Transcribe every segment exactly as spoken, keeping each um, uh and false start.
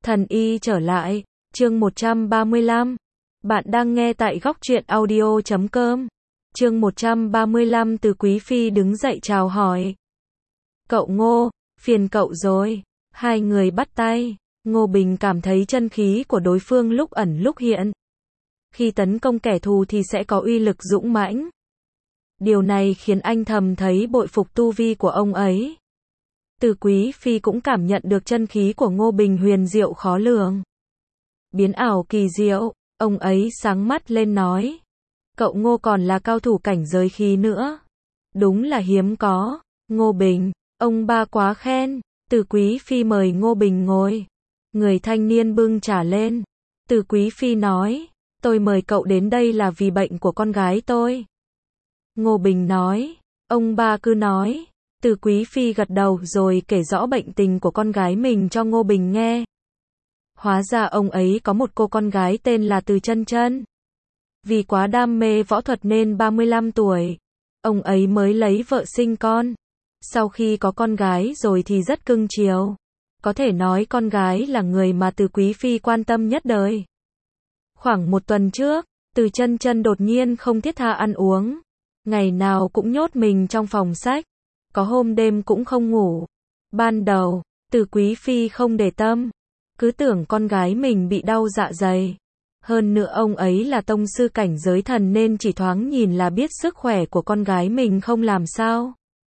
Thần y trở lại, chương một trăm ba mươi lăm. Bạn đang nghe tại góc truyện audio chấm com. Chương một trăm ba mươi lăm. Từ Quý Phi đứng dậy chào hỏi. Cậu Ngô, phiền cậu rồi. Hai người bắt tay. Ngô Bình cảm thấy chân khí của đối phương lúc ẩn lúc hiện. Khi tấn công kẻ thù thì sẽ có uy lực dũng mãnh. Điều này khiến anh thầm thấy bội phục tu vi của ông ấy. Từ Quý Phi cũng cảm nhận được chân khí của Ngô Bình huyền diệu khó lường. Biến ảo kỳ diệu, ông ấy sáng mắt lên nói. Cậu Ngô còn là cao thủ cảnh giới khí nữa. Đúng là hiếm có. Ngô Bình, ông ba quá khen. Từ Quý Phi mời Ngô Bình ngồi. Người thanh niên bưng trà lên. Từ Quý Phi nói, tôi mời cậu đến đây là vì bệnh của con gái tôi. Ngô Bình nói, ông ba cứ nói. Từ Quý Phi gật đầu rồi kể rõ bệnh tình của con gái mình cho Ngô Bình nghe. Hóa ra ông ấy có một cô con gái tên là Từ Chân Chân. Vì quá đam mê võ thuật nên ba mươi lăm tuổi, ông ấy mới lấy vợ sinh con. Sau khi có con gái rồi thì rất cưng chiều. Có thể nói con gái là người mà Từ Quý Phi quan tâm nhất đời. Khoảng một tuần trước, Từ Chân Chân đột nhiên không thiết tha ăn uống. Ngày nào cũng nhốt mình trong phòng sách. Có hôm đêm cũng không ngủ. Ban đầu, Từ Quý Phi không để tâm. Cứ tưởng con gái mình bị đau dạ dày. Hơn nữa ông ấy là tông sư cảnh giới thần nên chỉ thoáng nhìn là biết sức khỏe của con gái mình không làm sao.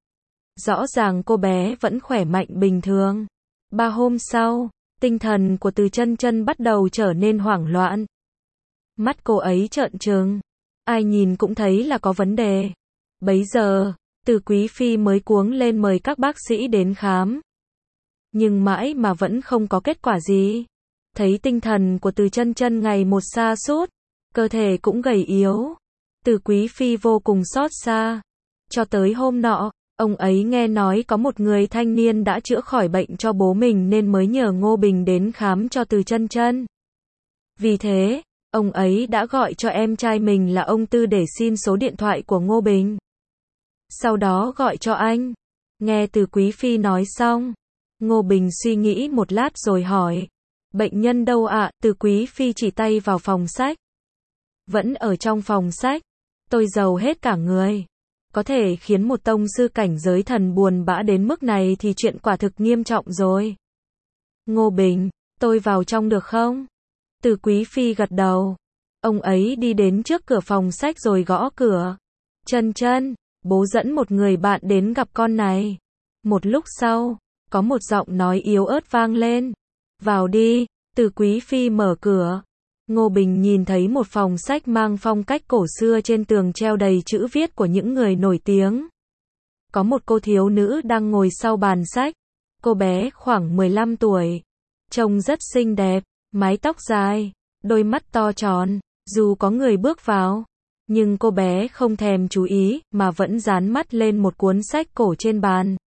Rõ ràng cô bé vẫn khỏe mạnh bình thường. Ba hôm sau, tinh thần của Từ Chân Chân bắt đầu trở nên hoảng loạn. Mắt cô ấy trợn trừng. Ai nhìn cũng thấy là có vấn đề. Bấy giờ, Từ Quý Phi mới cuống lên mời các bác sĩ đến khám. Nhưng mãi mà vẫn không có kết quả gì. Thấy tinh thần của Từ Chân Chân ngày một sa sút, cơ thể cũng gầy yếu. Từ Quý Phi vô cùng xót xa. Cho tới hôm nọ, ông ấy nghe nói có một người thanh niên đã chữa khỏi bệnh cho bố mình nên mới nhờ Ngô Bình đến khám cho Từ Chân Chân. Vì thế, ông ấy đã gọi cho em trai mình là ông Tư để xin số điện thoại của Ngô Bình. Sau đó gọi cho anh. Nghe Từ Quý Phi nói xong, Ngô Bình suy nghĩ một lát rồi hỏi. Bệnh nhân đâu ạ? À? Từ Quý Phi chỉ tay vào phòng sách. Vẫn ở trong phòng sách. Tôi giàu hết cả người. Có thể khiến một tông sư cảnh giới thần buồn bã đến mức này thì chuyện quả thực nghiêm trọng rồi. Ngô Bình, tôi vào trong được không? Từ Quý Phi gật đầu. Ông ấy đi đến trước cửa phòng sách rồi gõ cửa. Chân Chân, bố dẫn một người bạn đến gặp con này. Một lúc sau, có một giọng nói yếu ớt vang lên. Vào đi. Từ Quý Phi mở cửa. Ngô Bình nhìn thấy một phòng sách mang phong cách cổ xưa, trên tường treo đầy chữ viết của những người nổi tiếng. Có một cô thiếu nữ đang ngồi sau bàn sách. Cô bé khoảng mười lăm tuổi. Trông rất xinh đẹp, mái tóc dài, đôi mắt to tròn. Dù có người bước vào, nhưng cô bé không thèm chú ý, mà vẫn dán mắt lên một cuốn sách cổ trên bàn.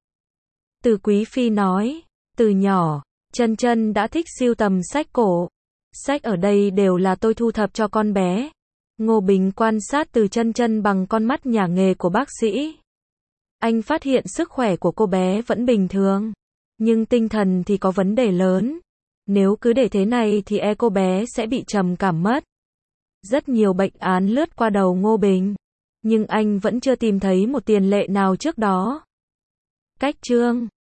Từ Quý Phi nói, từ nhỏ, Chân Chân đã thích sưu tầm sách cổ. Sách ở đây đều là tôi thu thập cho con bé. Ngô Bình quan sát Từ Chân Chân bằng con mắt nhà nghề của bác sĩ. Anh phát hiện sức khỏe của cô bé vẫn bình thường, nhưng tinh thần thì có vấn đề lớn. Nếu cứ để thế này thì e cô bé sẽ bị trầm cảm mất. Rất nhiều bệnh án lướt qua đầu Ngô Bình, nhưng anh vẫn chưa tìm thấy một tiền lệ nào trước đó. Cách chương